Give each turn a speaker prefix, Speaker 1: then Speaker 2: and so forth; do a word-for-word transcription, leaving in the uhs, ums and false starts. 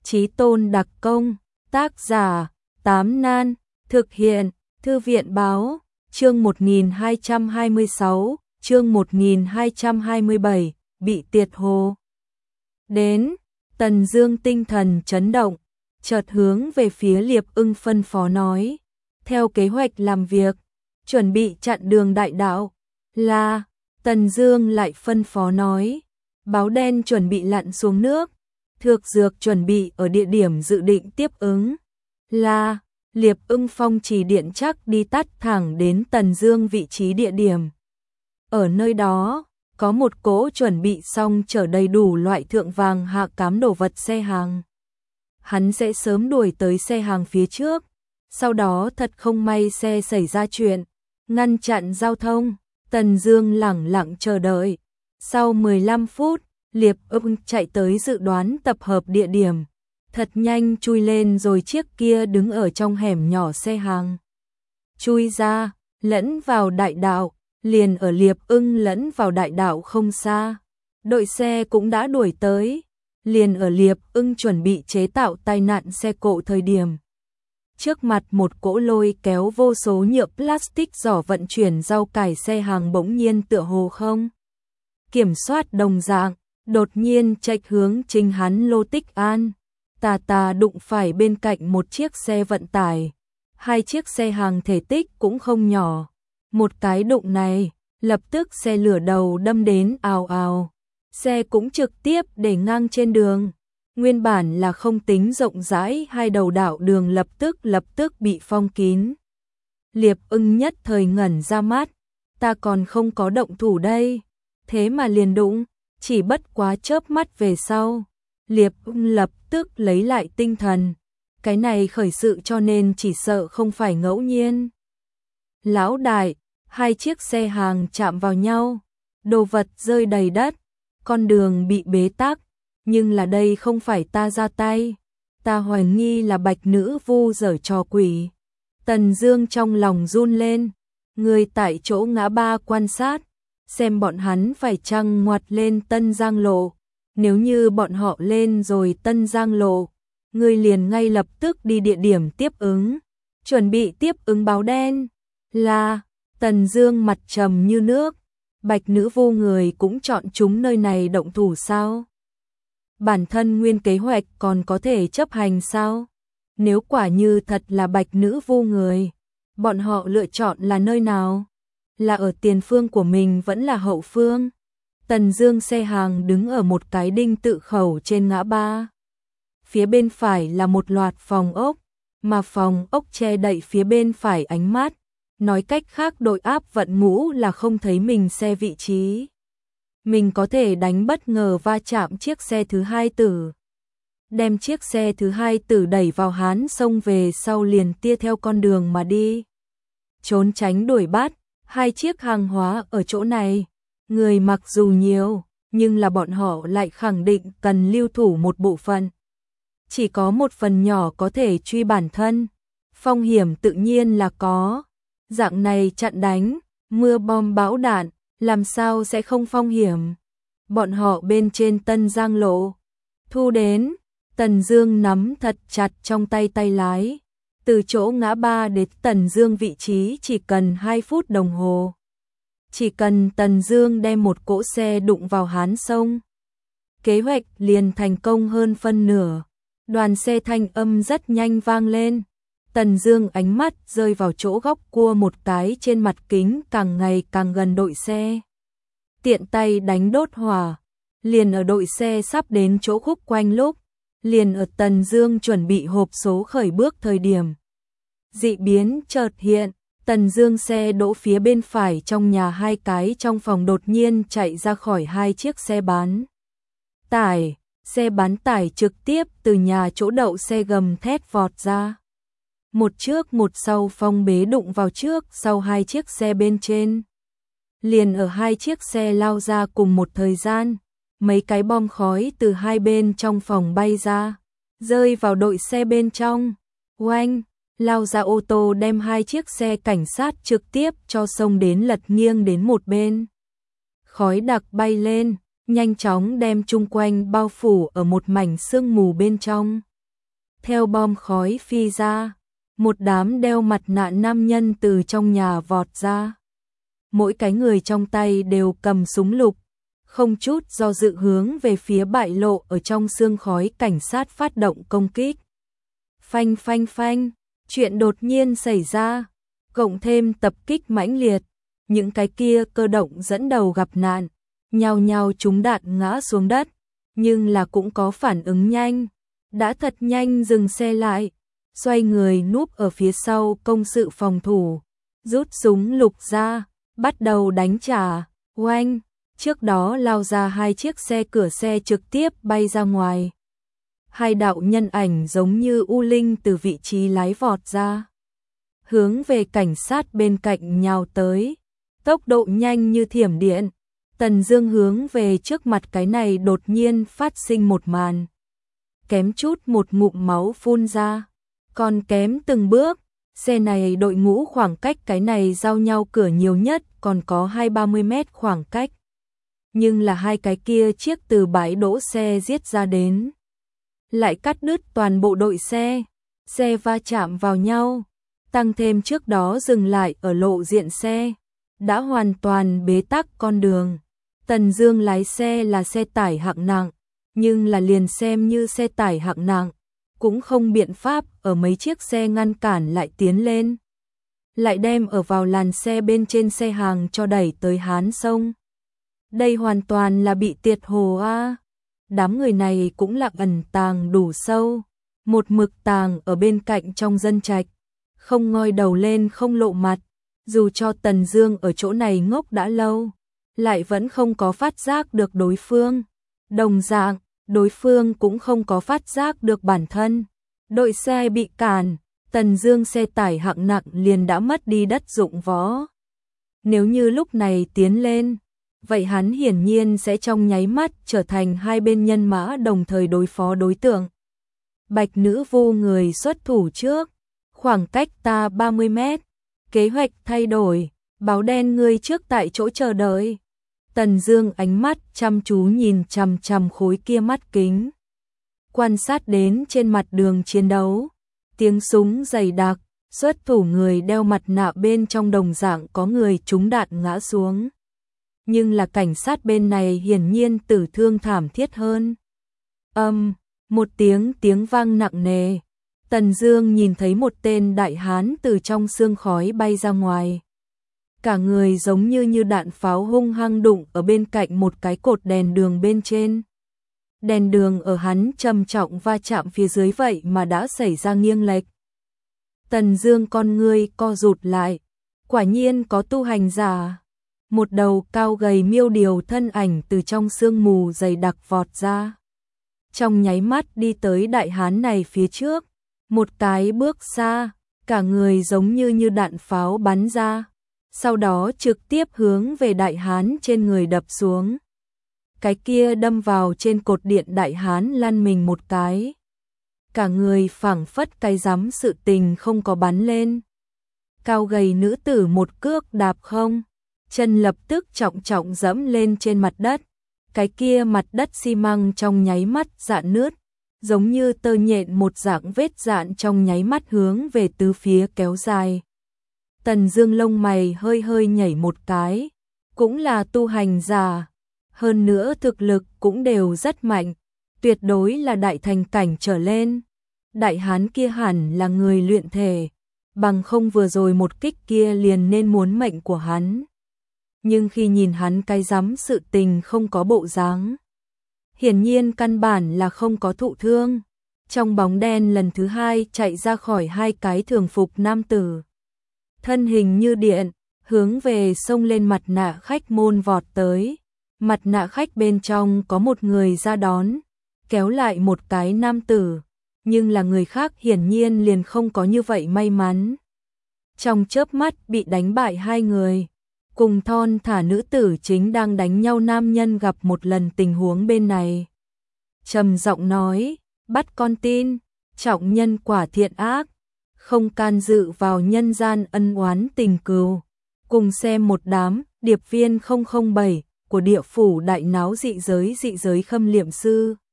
Speaker 1: Chí Tôn đặc công, tác giả, Tám Nan, thực hiện, Thư viện báo, chương một nghìn hai trăm hai mươi sáu, chương một nghìn hai trăm hai mươi bảy, bị tiệt hồ. Đến, Tần Dương tinh thần chấn động, chợt hướng về phía Liệp Ưng phân phó nói, theo kế hoạch làm việc, chuẩn bị chặn đường đại đạo. Là, Tần Dương lại phân phó nói, báo đen chuẩn bị lặn xuống nước, Thược Dược chuẩn bị ở địa điểm dự định tiếp ứng. Là, Liệp Ưng phong chỉ điện chắc đi tắt thẳng đến Tần Dương vị trí địa điểm. Ở nơi đó, có một cỗ chuẩn bị xong chở đầy đủ loại thượng vàng hạ cám đồ vật xe hàng. Hắn sẽ sớm đuổi tới xe hàng phía trước, sau đó thật không may xe xảy ra chuyện, ngăn chặn giao thông. Tần Dương lẳng lặng chờ đợi. Sau mười lăm phút, Liệp Ưng chạy tới dự đoán tập hợp địa điểm, thật nhanh chui lên rồi chiếc kia đứng ở trong hẻm nhỏ xe hàng. Chui ra, lẫn vào đại đạo, liền ở Liệp Ưng lẫn vào đại đạo không xa. Đội xe cũng đã đuổi tới, liền ở Liệp Ưng chuẩn bị chế tạo tai nạn xe cộ thời điểm. Trước mặt một cỗ lôi kéo vô số nhựa plastic giỏ vận chuyển rau cải xe hàng bỗng nhiên tựa hồ không kiểm soát đồng dạng, đột nhiên chạy hướng chính hắn Lô Tích An. Tà tà đụng phải bên cạnh một chiếc xe vận tải, hai chiếc xe hàng thể tích cũng không nhỏ. Một cái đụng này, lập tức xe lửa đầu đâm đến ào ào, xe cũng trực tiếp để ngang trên đường. Nguyên bản là không tính rộng rãi hai đầu đạo đường lập tức lập tức bị phong kín. Liệp Ưng nhất thời ngẩn ra mắt, ta còn không có động thủ đây, thế mà liền đụng, chỉ bất quá chớp mắt về sau. Liệp Ưng lập tức lấy lại tinh thần, cái này khởi sự cho nên chỉ sợ không phải ngẫu nhiên. Lão đại, hai chiếc xe hàng chạm vào nhau, đồ vật rơi đầy đất, con đường bị bế tắc. Nhưng là đây không phải ta ra tay, ta hoài nghi là Bạch Nữ Vu giở trò quỷ. Tần Dương trong lòng run lên, người tại chỗ ngã ba quan sát, xem bọn hắn phải chăng ngoặt lên Tân Giang Lộ. Nếu như bọn họ lên rồi Tân Giang Lộ, người liền ngay lập tức đi địa điểm tiếp ứng, chuẩn bị tiếp ứng báo đen. Là, Tần Dương mặt trầm như nước, Bạch Nữ Vu người cũng chọn chúng nơi này động thủ sao? Bản thân nguyên kế hoạch còn có thể chấp hành sao? Nếu quả như thật là Bạch Nữ Vu người, bọn họ lựa chọn là nơi nào? Là ở tiền phương của mình vẫn là hậu phương? Tần Dương xe hàng đứng ở một cái đinh tự khẩu trên ngã ba. Phía bên phải là một loạt phòng ốc, mà phòng ốc che đậy phía bên phải ánh mắt. Nói cách khác đội áp vận ngũ là không thấy mình xe vị trí. Mình có thể đánh bất ngờ va chạm chiếc xe thứ hai tử. Đem chiếc xe thứ hai tử đẩy vào hán sông về sau liền tia theo con đường mà đi. Trốn tránh đuổi bắt, hai chiếc hàng hóa ở chỗ này. Người mặc dù nhiều, nhưng là bọn họ lại khẳng định cần lưu thủ một bộ phận. Chỉ có một phần nhỏ có thể truy bản thân. Phong hiểm tự nhiên là có. Dạng này chặn đánh, mưa bom bão đạn, làm sao sẽ không phong hiểm. Bọn họ bên trên Tân Giang Lộ. Thu đến, Tần Dương nắm thật chặt trong tay tay lái. Từ chỗ ngã ba đến Tần Dương vị trí chỉ cần hai phút đồng hồ. Chỉ cần Tần Dương đem một cỗ xe đụng vào hán sông, kế hoạch liền thành công hơn phân nửa. Đoàn xe thanh âm rất nhanh vang lên. Tần Dương ánh mắt rơi vào chỗ góc cua một cái trên mặt kính càng ngày càng gần đội xe. Tiện tay đánh đốt hỏa, liền ở đội xe sắp đến chỗ khúc quanh lúc, liền ở Tần Dương chuẩn bị hộp số khởi bước thời điểm. Dị biến chợt hiện, Tần Dương xe đỗ phía bên phải trong nhà hai cái trong phòng đột nhiên chạy ra khỏi hai chiếc xe bán tải, xe bán tải trực tiếp từ nhà chỗ đậu xe gầm thét vọt ra. Một trước một sau phong bế đụng vào trước sau hai chiếc xe bên trên. Liền ở hai chiếc xe lao ra cùng một thời gian, mấy cái bom khói từ hai bên trong phòng bay ra, rơi vào đội xe bên trong. Oanh, lao ra ô tô đem hai chiếc xe cảnh sát trực tiếp cho xông đến lật nghiêng đến một bên. Khói đặc bay lên, nhanh chóng đem chung quanh bao phủ ở một mảnh sương mù bên trong. theo bom khói phi ra, một đám đeo mặt nạ nam nhân từ trong nhà vọt ra. Mỗi cái người trong tay đều cầm súng lục, không chút do dự hướng về phía bại lộ ở trong sương khói cảnh sát phát động công kích. Phanh phanh phanh, chuyện đột nhiên xảy ra, cộng thêm tập kích mãnh liệt, những cái kia cơ động dẫn đầu gặp nạn, nhao nhao trúng đạn ngã xuống đất, nhưng là cũng có phản ứng nhanh, đã thật nhanh dừng xe lại, xoay người núp ở phía sau công sự phòng thủ, rút súng lục ra, bắt đầu đánh trả, oanh, trước đó lao ra hai chiếc xe cửa xe trực tiếp bay ra ngoài. Hai đạo nhân ảnh giống như u linh từ vị trí lái vọt ra, hướng về cảnh sát bên cạnh nhào tới, tốc độ nhanh như thiểm điện. Tần Dương hướng về trước mặt cái này đột nhiên phát sinh một màn, kém chút một ngụm máu phun ra, còn kém từng bước, xe này đội ngũ khoảng cách cái này giao nhau cửa nhiều nhất còn có hai ba mươi mét khoảng cách. Nhưng là hai cái kia chiếc từ bãi đỗ xe giết ra đến, lại cắt đứt toàn bộ đội xe, xe va chạm vào nhau, tăng thêm trước đó dừng lại ở lộ diện xe, đã hoàn toàn bế tắc con đường. Tần Dương lái xe là xe tải hạng nặng, nhưng là liền xem như xe tải hạng nặng, cũng không biện pháp ở mấy chiếc xe ngăn cản lại tiến lên, lại đem ở vào làn xe bên trên xe hàng cho đẩy tới Hán sông. Đây hoàn toàn là bị tiệt hồ a. Đám người này cũng là ẩn tàng đủ sâu, một mực tàng ở bên cạnh trong dân trạch, không ngoi đầu lên không lộ mặt, dù cho Tần Dương ở chỗ này ngốc đã lâu, lại vẫn không có phát giác được đối phương. Đồng dạng, đối phương cũng không có phát giác được bản thân. Đội xe bị cản, Tần Dương xe tải hạng nặng liền đã mất đi đất dụng võ. Nếu như lúc này tiến lên, vậy hắn hiển nhiên sẽ trong nháy mắt trở thành hai bên nhân mã đồng thời đối phó đối tượng. Bạch nữ vô người xuất thủ trước, khoảng cách ta ba mươi mét, kế hoạch thay đổi, báo đen ngươi trước tại chỗ chờ đợi. Tần Dương ánh mắt chăm chú nhìn chằm chằm khối kia mắt kính, quan sát đến trên mặt đường chiến đấu, tiếng súng dày đặc, xuất thủ người đeo mặt nạ bên trong đồng dạng có người trúng đạn ngã xuống. Nhưng là cảnh sát bên này hiển nhiên tử thương thảm thiết hơn. Âm, um, một tiếng tiếng vang nặng nề. Tần Dương nhìn thấy một tên đại hán từ trong sương khói bay ra ngoài. Cả người giống như như đạn pháo hung hăng đụng ở bên cạnh một cái cột đèn đường bên trên. Đèn đường ở hắn trầm trọng va chạm phía dưới vậy mà đã xảy ra nghiêng lệch. Tần Dương con ngươi co rụt lại, quả nhiên có tu hành giả. Một đầu cao gầy miêu điều thân ảnh từ trong sương mù dày đặc vọt ra. Trong nháy mắt đi tới đại hán này phía trước, một cái bước xa, cả người giống như như đạn pháo bắn ra, sau đó trực tiếp hướng về đại hán trên người đập xuống. Cái kia đâm vào trên cột điện, đại hán lăn mình một cái. Cả người phảng phất cái rắm sự tình không có bắn lên. Cao gầy nữ tử một cước đạp không, chân lập tức trọng trọng dẫm lên trên mặt đất. Cái kia mặt đất xi măng trong nháy mắt rạn nứt, giống như tơ nhện một dạng vết rạn trong nháy mắt hướng về tứ phía kéo dài. Tần Dương lông mày hơi hơi nhảy một cái, cũng là tu hành giả, hơn nữa thực lực cũng đều rất mạnh, tuyệt đối là đại thành cảnh trở lên. Đại hán kia hẳn là người luyện thể, bằng không vừa rồi một kích kia liền nên muốn mệnh của hắn. Nhưng khi nhìn hắn cái rắm sự tình không có bộ dáng, hiển nhiên căn bản là không có thụ thương. Trong bóng đen lần thứ hai chạy ra khỏi hai cái thường phục nam tử, thân hình như điện, hướng về xông lên mặt nạ khách môn vọt tới. Mặt nạ khách bên trong có một người ra đón, kéo lại một cái nam tử, nhưng là người khác hiển nhiên liền không có như vậy may mắn. Trong chớp mắt bị đánh bại hai người, cùng thon thả nữ tử chính đang đánh nhau nam nhân gặp một lần tình huống bên này. Trầm giọng nói, bắt con tin, trọng nhân quả thiện ác, không can dự vào nhân gian ân oán tình cừu. Cùng xem một đám điệp viên không không bảy của địa phủ đại náo dị giới dị giới khâm liệm sư.